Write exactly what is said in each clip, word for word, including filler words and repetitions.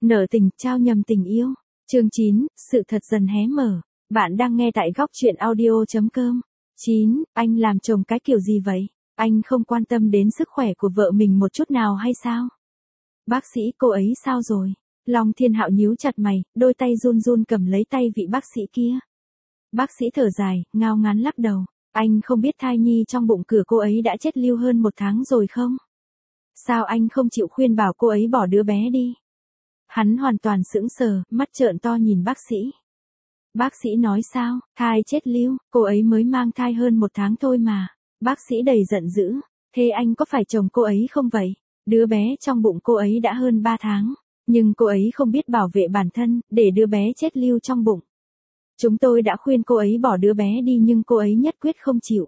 Nợ tình, trao nhầm tình yêu. Chương chín, sự thật dần hé mở. Bạn đang nghe tại góc truyện audio chấm com. chín. Anh làm chồng cái kiểu gì vậy? Anh không quan tâm đến sức khỏe của vợ mình một chút nào hay sao? Bác sĩ, cô ấy sao rồi? Long Thiên Hạo nhíu chặt mày, đôi tay run run cầm lấy tay vị bác sĩ kia. Bác sĩ thở dài, ngao ngán lắc đầu. Anh không biết thai nhi trong bụng cửa cô ấy đã chết lưu hơn một tháng rồi không? Sao anh không chịu khuyên bảo cô ấy bỏ đứa bé đi? Hắn hoàn toàn sững sờ, mắt trợn to nhìn bác sĩ. Bác sĩ nói sao, thai chết lưu, cô ấy mới mang thai hơn một tháng thôi mà. Bác sĩ đầy giận dữ, thế anh có phải chồng cô ấy không vậy? Đứa bé trong bụng cô ấy đã hơn ba tháng, nhưng cô ấy không biết bảo vệ bản thân, để đứa bé chết lưu trong bụng. Chúng tôi đã khuyên cô ấy bỏ đứa bé đi nhưng cô ấy nhất quyết không chịu.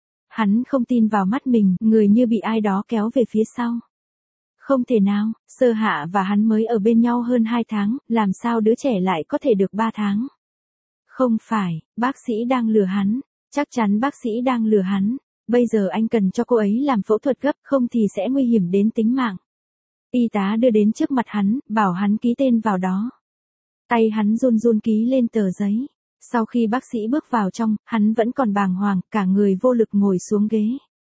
Hắn không tin vào mắt mình, người như bị ai đó kéo về phía sau. Không thể nào, Sơ Hạ và hắn mới ở bên nhau hơn hai tháng, làm sao đứa trẻ lại có thể được ba tháng? Không phải, bác sĩ đang lừa hắn, chắc chắn bác sĩ đang lừa hắn. Bây giờ anh cần cho cô ấy làm phẫu thuật gấp, không thì sẽ nguy hiểm đến tính mạng. Y tá đưa đến trước mặt hắn, bảo hắn ký tên vào đó. Tay hắn run run ký lên tờ giấy. Sau khi bác sĩ bước vào trong, hắn vẫn còn bàng hoàng, cả người vô lực ngồi xuống ghế.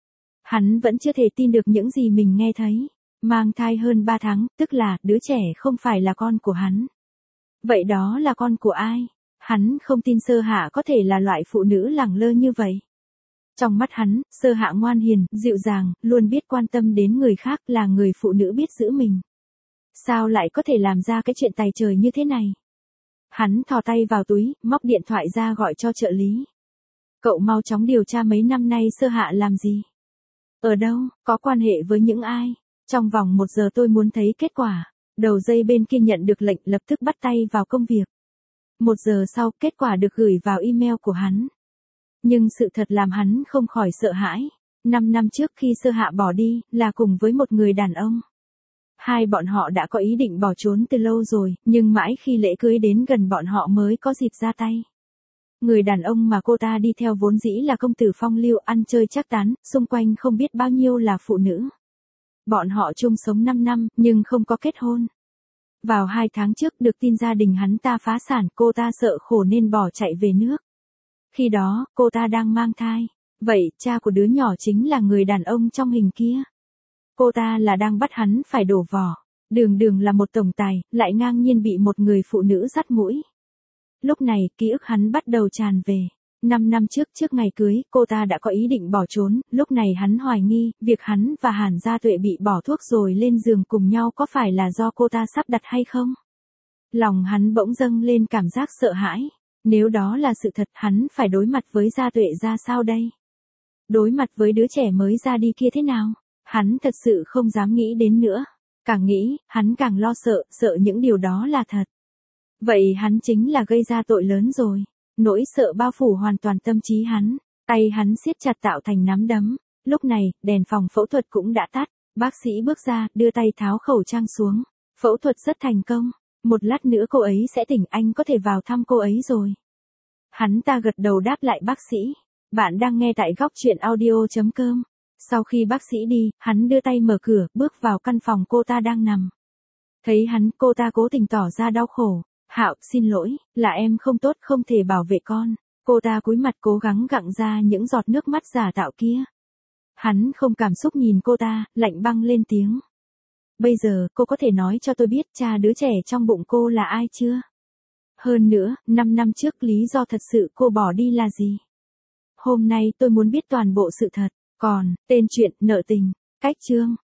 Hắn vẫn chưa thể tin được những gì mình nghe thấy. Mang thai hơn ba tháng, tức là đứa trẻ không phải là con của hắn. Vậy đó là con của ai? Hắn không tin Sơ Hạ có thể là loại phụ nữ lẳng lơ như vậy. Trong mắt hắn, Sơ Hạ ngoan hiền, dịu dàng, luôn biết quan tâm đến người khác, là người phụ nữ biết giữ mình. Sao lại có thể làm ra cái chuyện tày trời như thế này? Hắn thò tay vào túi, móc điện thoại ra gọi cho trợ lý. Cậu mau chóng điều tra mấy năm nay Sơ Hạ làm gì? Ở đâu, có quan hệ với những ai? Trong vòng một giờ tôi muốn thấy kết quả. Đầu dây bên kia nhận được lệnh lập tức bắt tay vào công việc. Một giờ sau, kết quả được gửi vào email của hắn. Nhưng sự thật làm hắn không khỏi sợ hãi. Năm năm trước khi Sơ Hạ bỏ đi, là cùng với một người đàn ông. Hai bọn họ đã có ý định bỏ trốn từ lâu rồi, nhưng mãi khi lễ cưới đến gần bọn họ mới có dịp ra tay. Người đàn ông mà cô ta đi theo vốn dĩ là công tử phong lưu, ăn chơi trác tán, xung quanh không biết bao nhiêu là phụ nữ. Bọn họ chung sống năm năm, nhưng không có kết hôn. Vào hai tháng trước được tin gia đình hắn ta phá sản, cô ta sợ khổ nên bỏ chạy về nước. Khi đó, cô ta đang mang thai. Vậy, cha của đứa nhỏ chính là người đàn ông trong hình kia. Cô ta là đang bắt hắn phải đổ vỏ. Đường đường là một tổng tài, lại ngang nhiên bị một người phụ nữ dắt mũi. Lúc này, ký ức hắn bắt đầu tràn về. Năm năm trước trước ngày cưới, cô ta đã có ý định bỏ trốn, lúc này hắn hoài nghi, việc hắn và Hàn Gia Tuệ bị bỏ thuốc rồi lên giường cùng nhau có phải là do cô ta sắp đặt hay không? Lòng hắn bỗng dâng lên cảm giác sợ hãi. Nếu đó là sự thật, hắn phải đối mặt với Gia Tuệ ra sao đây? Đối mặt với đứa trẻ mới ra đi kia thế nào? Hắn thật sự không dám nghĩ đến nữa. Càng nghĩ, hắn càng lo sợ, sợ những điều đó là thật. Vậy hắn chính là gây ra tội lớn rồi. Nỗi sợ bao phủ hoàn toàn tâm trí hắn, tay hắn siết chặt tạo thành nắm đấm. Lúc này, đèn phòng phẫu thuật cũng đã tắt, bác sĩ bước ra, đưa tay tháo khẩu trang xuống. Phẫu thuật rất thành công, một lát nữa cô ấy sẽ tỉnh, anh có thể vào thăm cô ấy rồi. Hắn ta gật đầu đáp lại bác sĩ. Bạn đang nghe tại góc truyện audio chấm com. Sau khi bác sĩ đi, hắn đưa tay mở cửa, bước vào căn phòng cô ta đang nằm. Thấy hắn, cô ta cố tình tỏ ra đau khổ. Hạo, xin lỗi, là em không tốt, không thể bảo vệ con. Cô ta cúi mặt cố gắng gặng ra những giọt nước mắt giả tạo kia. Hắn không cảm xúc nhìn cô ta, lạnh băng lên tiếng. Bây giờ, cô có thể nói cho tôi biết cha đứa trẻ trong bụng cô là ai chưa? Hơn nữa, năm năm trước lý do thật sự cô bỏ đi là gì? Hôm nay tôi muốn biết toàn bộ sự thật. Còn, tên truyện, nợ tình, cách chương.